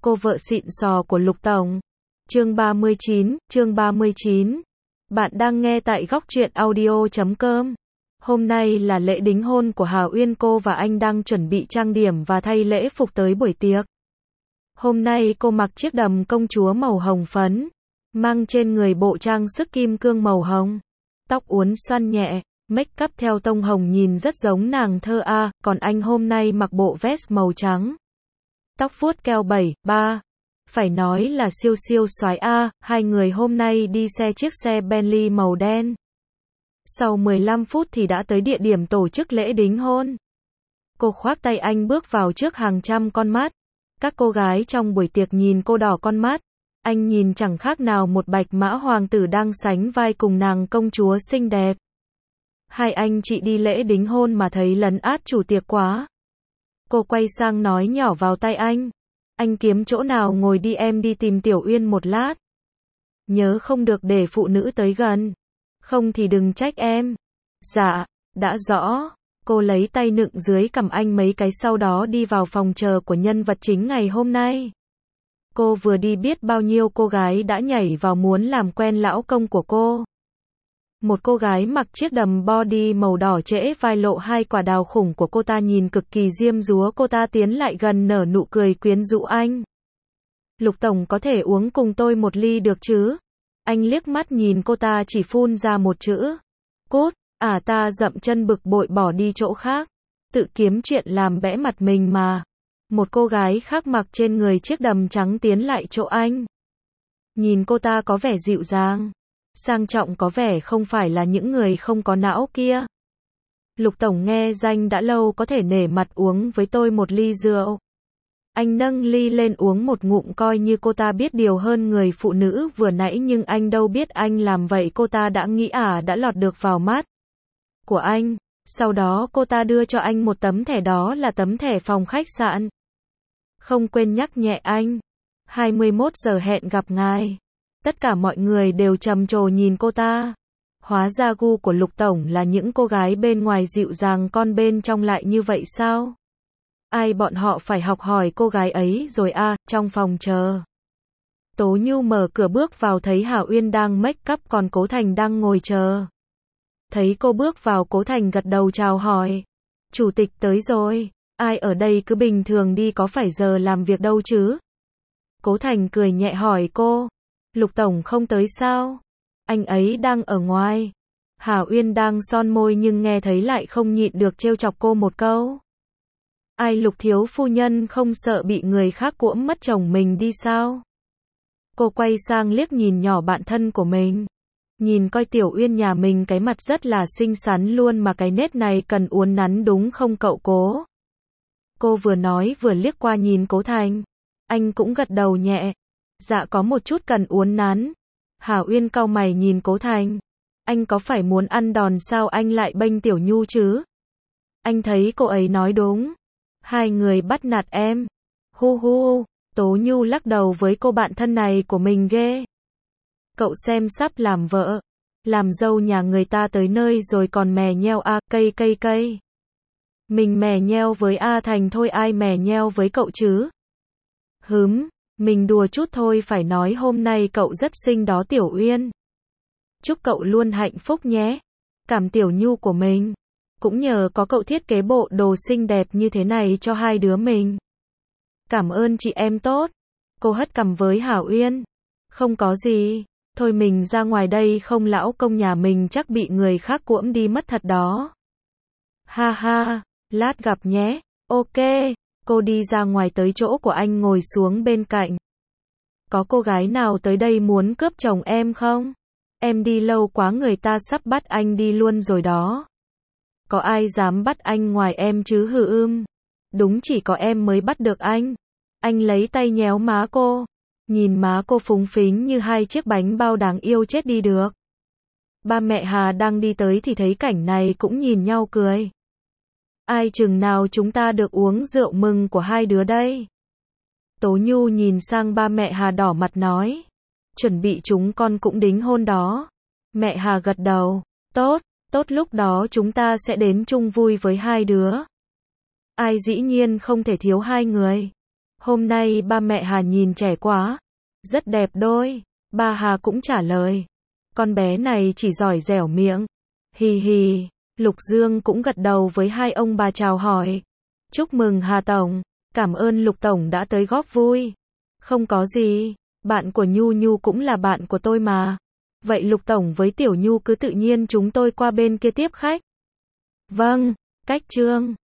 Cô vợ xịn sò của Lục Tổng. Chương 39. Bạn đang nghe tại góc truyện audio.com. Hôm nay là lễ đính hôn của Hà Uyên, cô và anh đang chuẩn bị trang điểm và thay lễ phục tới buổi tiệc. Hôm nay cô mặc chiếc đầm công chúa màu hồng phấn, mang trên người bộ trang sức kim cương màu hồng. Tóc uốn xoăn nhẹ, make up theo tông hồng nhìn rất giống nàng thơ A, còn anh hôm nay mặc bộ vest màu trắng. Tóc vuốt keo 7-3. Phải nói là siêu siêu soái A, hai người hôm nay đi chiếc xe Bentley màu đen. Sau 15 phút thì đã tới địa điểm tổ chức lễ đính hôn. Cô khoác tay anh bước vào trước hàng trăm con mắt. Các cô gái trong buổi tiệc nhìn cô đỏ con mắt. Anh nhìn chẳng khác nào một bạch mã hoàng tử đang sánh vai cùng nàng công chúa xinh đẹp. Hai anh chị đi lễ đính hôn mà thấy lấn át chủ tiệc quá. Cô quay sang nói nhỏ vào tai anh. Anh kiếm chỗ nào ngồi đi, em đi tìm Tiểu Uyên một lát. Nhớ không được để phụ nữ tới gần. Không thì đừng trách em. Dạ, đã rõ. Cô lấy tay nựng dưới cằm anh mấy cái, sau đó đi vào phòng chờ của nhân vật chính ngày hôm nay. Cô vừa đi biết bao nhiêu cô gái đã nhảy vào muốn làm quen lão công của cô. Một cô gái mặc chiếc đầm body màu đỏ trễ vai, lộ hai quả đào khủng của cô ta nhìn cực kỳ diêm dúa. Cô ta tiến lại gần nở nụ cười quyến rũ anh. Lục Tổng có thể uống cùng tôi một ly được chứ? Anh liếc mắt nhìn cô ta, chỉ phun ra một chữ. Cút. Ta dậm chân bực bội bỏ đi chỗ khác. Tự kiếm chuyện làm bẽ mặt mình mà. Một cô gái khác mặc trên người chiếc đầm trắng tiến lại chỗ anh. Nhìn cô ta có vẻ dịu dàng, sang trọng, có vẻ không phải là những người không có não kia. Lục Tổng nghe danh đã lâu, có thể nể mặt uống với tôi một ly rượu. Anh nâng ly lên uống một ngụm, coi như cô ta biết điều hơn người phụ nữ vừa nãy, nhưng anh đâu biết anh làm vậy cô ta đã nghĩ đã lọt được vào mắt của anh. Sau đó cô ta đưa cho anh một tấm thẻ, đó là tấm thẻ phòng khách sạn. Không quên nhắc nhẹ anh. 21 giờ hẹn gặp ngài. Tất cả mọi người đều trầm trồ nhìn cô ta. Hóa ra gu của Lục Tổng là những cô gái bên ngoài dịu dàng, con bên trong lại như vậy sao? Ai bọn họ phải học hỏi cô gái ấy rồi. Trong phòng chờ, Tố Nhu mở cửa bước vào, thấy Hà Uyên đang make up, còn Cố Thành đang ngồi chờ. Thấy cô bước vào, Cố Thành gật đầu chào hỏi. Chủ tịch tới rồi. Ai ở đây cứ bình thường đi, có phải giờ làm việc đâu chứ? Cố Thành cười nhẹ hỏi cô. Lục Tổng không tới sao? Anh ấy đang ở ngoài. Hà Uyên đang son môi nhưng nghe thấy lại không nhịn được trêu chọc cô một câu. Ai, Lục thiếu phu nhân không sợ bị người khác cuỗm mất chồng mình đi sao? Cô quay sang liếc nhìn nhỏ bạn thân của mình. Nhìn coi Tiểu Uyên nhà mình cái mặt rất là xinh xắn luôn, mà cái nết này cần uốn nắn đúng không cậu Cố? Cô vừa nói vừa liếc qua nhìn Cố Thành. Anh cũng gật đầu nhẹ. Dạ có một chút cần uốn nắn. Hà Uyên cau mày nhìn Cố Thành. Anh có phải muốn ăn đòn sao anh lại bênh Tiểu Nhu chứ? Anh thấy cô ấy nói đúng. Hai người bắt nạt em. Hu hu. Tố Nhu lắc đầu với cô bạn thân này của mình ghê. Cậu xem, sắp làm vợ, làm dâu nhà người ta tới nơi rồi còn mè nheo cây. Mình mè nheo với Thành thôi, ai mè nheo với cậu chứ? Mình đùa chút thôi, phải nói hôm nay cậu rất xinh đó Tiểu Uyên. Chúc cậu luôn hạnh phúc nhé. Cảm Tiểu Nhu của mình. Cũng nhờ có cậu thiết kế bộ đồ xinh đẹp như thế này cho hai đứa mình. Cảm ơn chị em tốt. Cô hất cằm với Hà Uyên. Không có gì. Thôi mình ra ngoài đây, không lão công nhà mình chắc bị người khác cuỗm đi mất thật đó. Ha ha, lát gặp nhé. Ok. Cô đi ra ngoài tới chỗ của anh ngồi xuống bên cạnh. Có cô gái nào tới đây muốn cướp chồng em không? Em đi lâu quá, người ta sắp bắt anh đi luôn rồi đó. Có ai dám bắt anh ngoài em chứ? Đúng chỉ có em mới bắt được anh. Anh lấy tay nhéo má cô. Nhìn má cô phúng phính như hai chiếc bánh bao đáng yêu chết đi được. Ba mẹ Hà đang đi tới thì thấy cảnh này cũng nhìn nhau cười. Ai, chừng nào chúng ta được uống rượu mừng của hai đứa đây? Tố Nhu nhìn sang ba mẹ Hà đỏ mặt nói. Chuẩn bị chúng con cũng đính hôn đó. Mẹ Hà gật đầu. Tốt, lúc đó chúng ta sẽ đến chung vui với hai đứa. Ai, dĩ nhiên không thể thiếu hai người. Hôm nay ba mẹ Hà nhìn trẻ quá. Rất đẹp đôi. Ba Hà cũng trả lời. Con bé này chỉ giỏi dẻo miệng. Hì hì. Lục Dương cũng gật đầu với hai ông bà chào hỏi. Chúc mừng Hà Tổng. Cảm ơn Lục Tổng đã tới góp vui. Không có gì. Bạn của Nhu Nhu cũng là bạn của tôi mà. Vậy Lục Tổng với Tiểu Nhu cứ tự nhiên chúng tôi qua bên kia tiếp khách. Vâng. Cách Trương.